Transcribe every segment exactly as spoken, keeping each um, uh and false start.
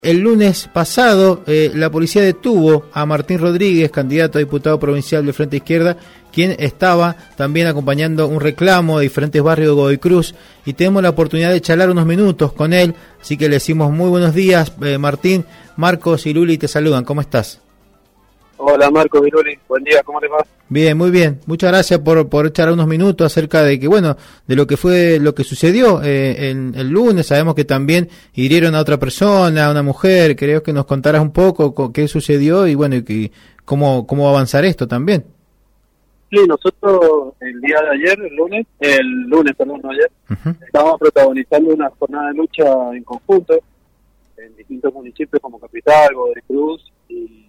El lunes pasado, eh, la policía detuvo a Martín Rodríguez, candidato a diputado provincial de Frente Izquierda, quien estaba también acompañando un reclamo de diferentes barrios de Godoy Cruz, y tenemos la oportunidad de charlar unos minutos con él, así que le decimos muy buenos días, eh, Martín. Marcos y Luli te saludan, ¿cómo estás? Hola Marcos y Luli, buen día, ¿cómo te va? Bien, muy bien, muchas gracias por por charlar unos minutos acerca de que, bueno, de lo que fue, lo que sucedió eh, el, el lunes. Sabemos que también hirieron a otra persona, a una mujer. Quería que nos contaras un poco qué sucedió y bueno, y que, cómo, cómo va a avanzar esto también. Sí, nosotros el día de ayer, el lunes, el lunes, perdón, no ayer, Uh-huh. estábamos protagonizando una jornada de lucha en conjunto en distintos municipios como Capital, Godoy Cruz y,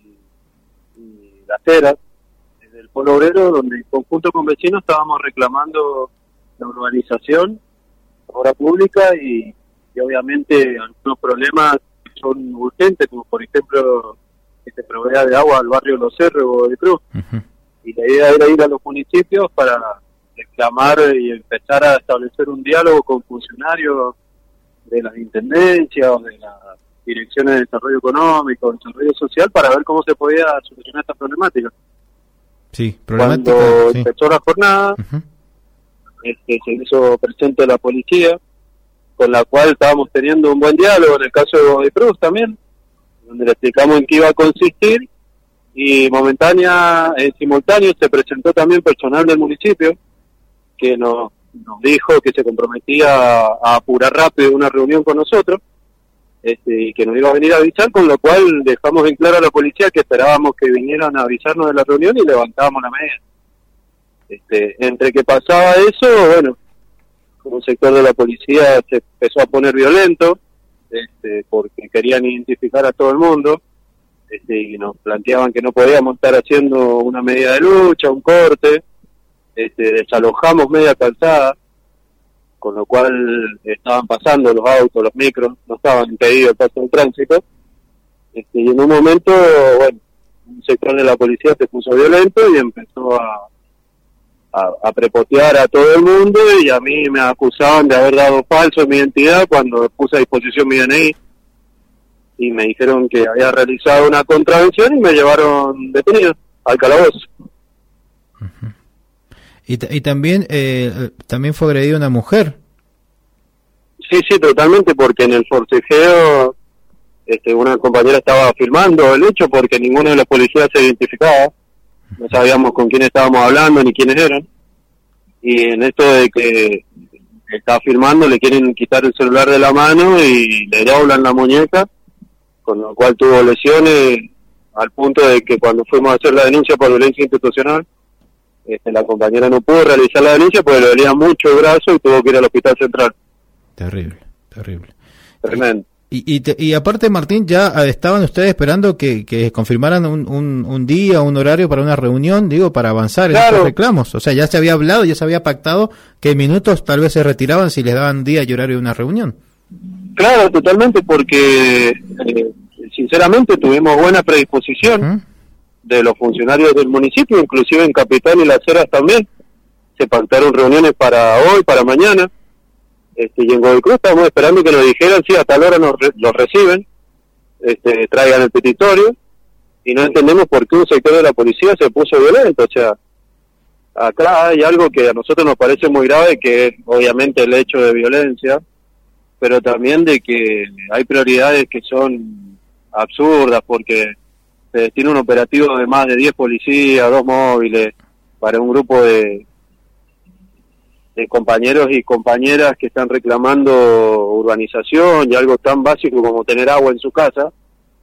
y Las Heras, en el Polo Obrero, donde en conjunto con vecinos estábamos reclamando la urbanización, obra pública y, y obviamente algunos problemas que son urgentes, como por ejemplo que se provea de agua al barrio Los Cerros, Godoy Cruz. Uh-huh. Y la idea era ir a los municipios para reclamar y empezar a establecer un diálogo con funcionarios de las intendencias o de las direcciones de desarrollo económico, desarrollo social, para ver cómo se podía solucionar esta problemática. Sí, problemática. Cuando sí. empezó la jornada, Uh-huh. este, se hizo presente la policía, con la cual estábamos teniendo un buen diálogo, en el caso de Godoy Cruz también, donde le explicamos en qué iba a consistir, y momentánea, en simultáneo, se presentó también personal del municipio, que nos, nos dijo que se comprometía a, a apurar rápido una reunión con nosotros, este, y que nos iba a venir a avisar, con lo cual dejamos en claro a la policía que esperábamos que vinieran a avisarnos de la reunión y levantábamos la medida. Este, entre que pasaba eso, bueno, un sector de la policía se empezó a poner violento, este, porque querían identificar a todo el mundo, este, y nos planteaban que no podíamos estar haciendo una medida de lucha, un corte, este, desalojamos media calzada, con lo cual estaban pasando los autos, los micros, no estaban impedidos el paso del tránsito, este, y en un momento, bueno, un sector de la policía se puso violento y empezó a, a, a prepotear a todo el mundo, y a mí me acusaban de haber dado falso mi identidad cuando puse a disposición mi D N I, y me dijeron que había realizado una contravención y me llevaron detenido al calabozo. Uh-huh. Y, t- y también eh, también fue agredida una mujer. Sí, sí, totalmente, porque en el forcejeo este, una compañera estaba filmando el hecho porque ninguno de los policías se identificaba, no sabíamos con quién estábamos hablando ni quiénes eran, y en esto de que estaba filmando le quieren quitar el celular de la mano y le doblan la muñeca, con lo cual tuvo lesiones al punto de que cuando fuimos a hacer la denuncia por violencia institucional, este, la compañera no pudo realizar la denuncia porque le dolía mucho el brazo y tuvo que ir al hospital central. Terrible, terrible. Tremendo. Y, y, te, y aparte, Martín, ya estaban ustedes esperando que, que confirmaran un, un, un día, un horario para una reunión, digo, para avanzar en Claro. estos reclamos. O sea, ya se había hablado, ya se había pactado que en minutos tal vez se retiraban si les daban día y horario de una reunión. Claro, totalmente, porque eh, sinceramente tuvimos buena predisposición ¿Mm? de los funcionarios del municipio, inclusive en Capital y Las Heras también. Se pactaron reuniones para hoy, para mañana, este, y en Godoy Cruz estábamos esperando que nos dijeran si a tal hora nos re- los reciben, este, traigan el petitorio, y no entendemos por qué un sector de la policía se puso violento. O sea, acá hay algo que a nosotros nos parece muy grave, que es obviamente el hecho de violencia, pero también de que hay prioridades que son absurdas, porque se destina un operativo de más de diez policías, dos móviles, para un grupo de, de compañeros y compañeras que están reclamando urbanización y algo tan básico como tener agua en su casa,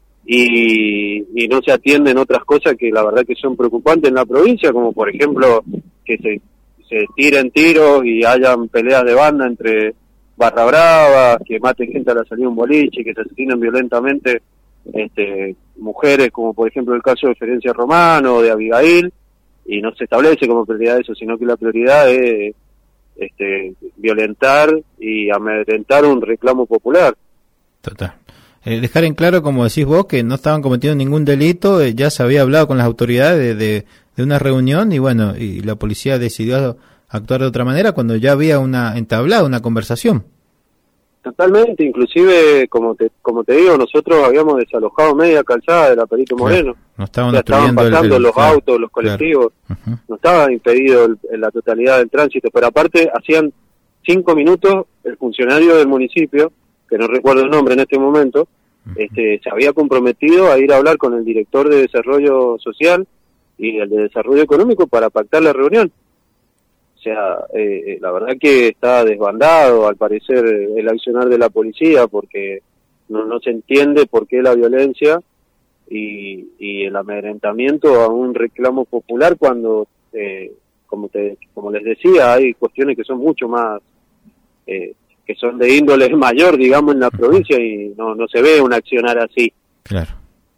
y, y no se atienden otras cosas que la verdad que son preocupantes en la provincia, como por ejemplo que se, se tiren tiros y hayan peleas de banda entre barra brava, que maten gente a la salida de un boliche, que se asesinen violentamente este, mujeres, como por ejemplo el caso de Ferencia Romano o de Abigail, y no se establece como prioridad eso, sino que la prioridad es este, violentar y amedrentar un reclamo popular. Total. Eh, dejar en claro, como decís vos, que no estaban cometiendo ningún delito, eh, ya se había hablado con las autoridades de, de, de una reunión, y bueno, y la policía decidió actuar de otra manera cuando ya había una entablada una conversación. Totalmente, inclusive, como te como te digo, nosotros habíamos desalojado media calzada de la Perito Moreno. Claro, no estaban, o sea, estaban pasando el, el, los claro, autos, los colectivos, claro. uh-huh. no estaba impedido el, el, la totalidad del tránsito, pero aparte hacían cinco minutos el funcionario del municipio, que no recuerdo el nombre en este momento, uh-huh. este se había comprometido a ir a hablar con el director de Desarrollo Social y el de Desarrollo Económico para pactar la reunión. O sea, eh, la verdad que está desbandado, al parecer, el accionar de la policía, porque no, no se entiende por qué la violencia y, y el amedrentamiento a un reclamo popular cuando, eh, como te, como les decía, hay cuestiones que son mucho más, eh, que son de índole mayor, digamos, en la provincia y no, no se ve un accionar así. Claro.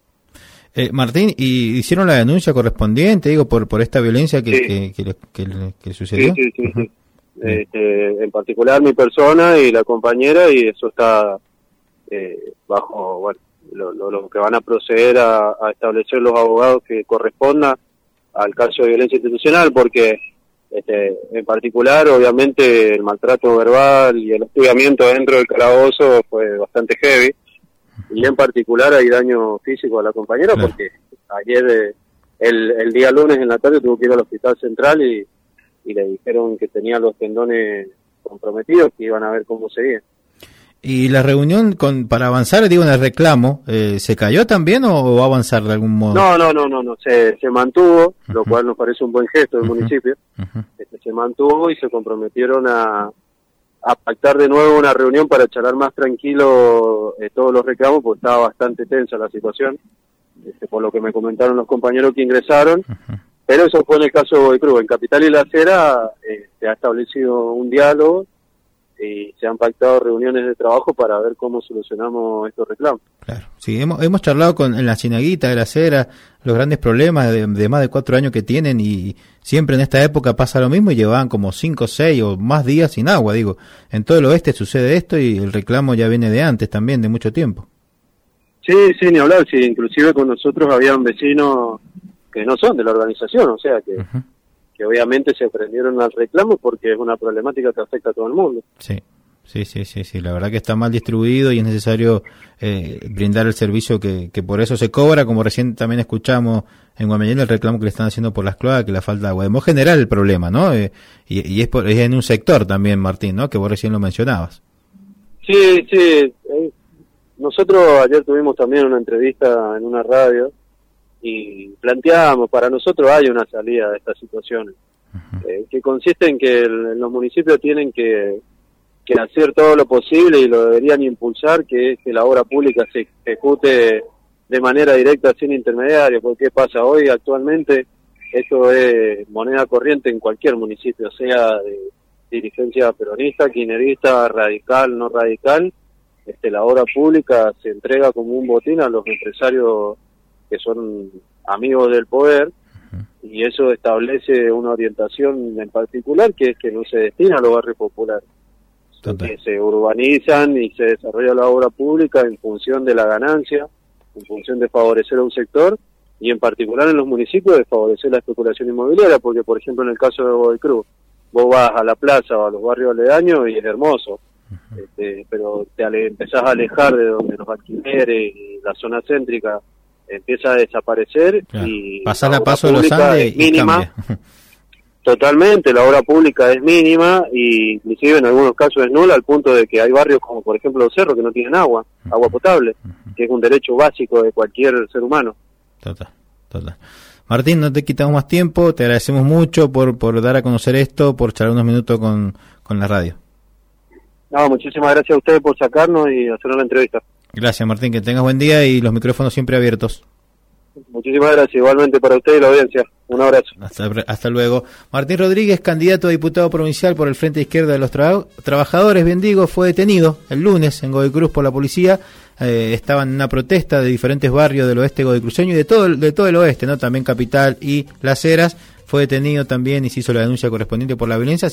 Eh, Martín, ¿y hicieron la denuncia correspondiente, digo, por por esta violencia que, sí. que, que, que, que, que sucedió? Sí, sí, sí. Uh-huh. sí. Este, en particular mi persona y la compañera, y eso está eh, bajo, bueno, lo, lo, lo que van a proceder a, a establecer los abogados que corresponda al caso de violencia institucional, porque este, en particular, obviamente, el maltrato verbal y el hostigamiento dentro del calabozo fue bastante heavy. Y en particular hay daño físico a la compañera, claro. porque ayer, eh, el, el día lunes en la tarde, tuvo que ir al hospital central y, y le dijeron que tenía los tendones comprometidos, que iban a ver cómo seguía. ¿Y la reunión con para avanzar, digo, en el reclamo, eh, se cayó también o va a avanzar de algún modo? No, no, no, no, no se, se mantuvo, uh-huh. lo cual nos parece un buen gesto del uh-huh. municipio. Uh-huh. Este, se mantuvo y se comprometieron a... a pactar de nuevo una reunión para charlar más tranquilo eh, todos los reclamos, porque estaba bastante tensa la situación, este, por lo que me comentaron los compañeros que ingresaron, uh-huh. pero eso fue en el caso de Godoy Cruz. En Capital y La Acera eh, se ha establecido un diálogo y se han pactado reuniones de trabajo para ver cómo solucionamos estos reclamos. Claro, sí, hemos, hemos charlado con en la Cienaguita de La Acera los grandes problemas de, de más de cuatro años que tienen y siempre en esta época pasa lo mismo y llevaban como cinco, seis o más días sin agua, digo. En todo el oeste sucede esto y el reclamo ya viene de antes también, de mucho tiempo. Sí, sí, ni hablar, sí, inclusive con nosotros habían vecinos que no son de la organización, o sea que... Uh-huh. que obviamente se prendieron al reclamo porque es una problemática que afecta a todo el mundo. Sí, sí, sí, sí, sí. La verdad que está mal distribuido y es necesario eh, brindar el servicio que, que por eso se cobra, como recién también escuchamos en Guaymallén el reclamo que le están haciendo por las cloacas, que la falta de agua. Debemos generar el problema, ¿no? Eh, y y es, por, es en un sector también, Martín, ¿no? Que vos recién lo mencionabas. Sí, sí. Eh, nosotros ayer tuvimos también una entrevista en una radio y planteamos, para nosotros hay una salida de estas situaciones, uh-huh. eh, que consiste en que el, los municipios tienen que, que hacer todo lo posible y lo deberían impulsar, que es que la obra pública se ejecute de manera directa sin intermediarios, porque ¿qué pasa hoy? Actualmente esto es moneda corriente en cualquier municipio, sea de dirigencia peronista, kirchnerista, radical, no radical, este, la obra pública se entrega como un botín a los empresarios que son amigos del poder, uh-huh. y eso establece una orientación en particular, que es que no se destina a los barrios populares, que se urbanizan y se desarrolla la obra pública en función de la ganancia, en función de favorecer a un sector, y en particular en los municipios de favorecer la especulación inmobiliaria, porque por ejemplo en el caso de Godoy Cruz, vos vas a la plaza o a los barrios aledaños y es hermoso, uh-huh. este, pero te ale- empezás a alejar de donde los alquileres y la zona céntrica empieza a desaparecer, claro. y pasar a paso de los Andes mínima, totalmente, la obra pública es mínima y inclusive en algunos casos es nula, al punto de que hay barrios como por ejemplo Los Cerros que no tienen agua, uh-huh. agua potable, uh-huh. que es un derecho básico de cualquier ser humano. Total, total. Martín, no te quitamos más tiempo, te agradecemos mucho por por dar a conocer esto, por charlar unos minutos con, con la radio. No, muchísimas gracias a ustedes por sacarnos y hacer una entrevista. Gracias, Martín, que tengas buen día y los micrófonos siempre abiertos. Muchísimas gracias, igualmente para usted y la audiencia. Un abrazo. Hasta, hasta luego. Martín Rodríguez, candidato a diputado provincial por el Frente Izquierda de los Tra- Trabajadores, bien digo, fue detenido el lunes en Godoy Cruz por la policía. Eh, estaba en una protesta de diferentes barrios del oeste godoycruceño y de todo, de todo el oeste, ¿no? También Capital y Las Heras. Fue detenido también y se hizo la denuncia correspondiente por la violencia.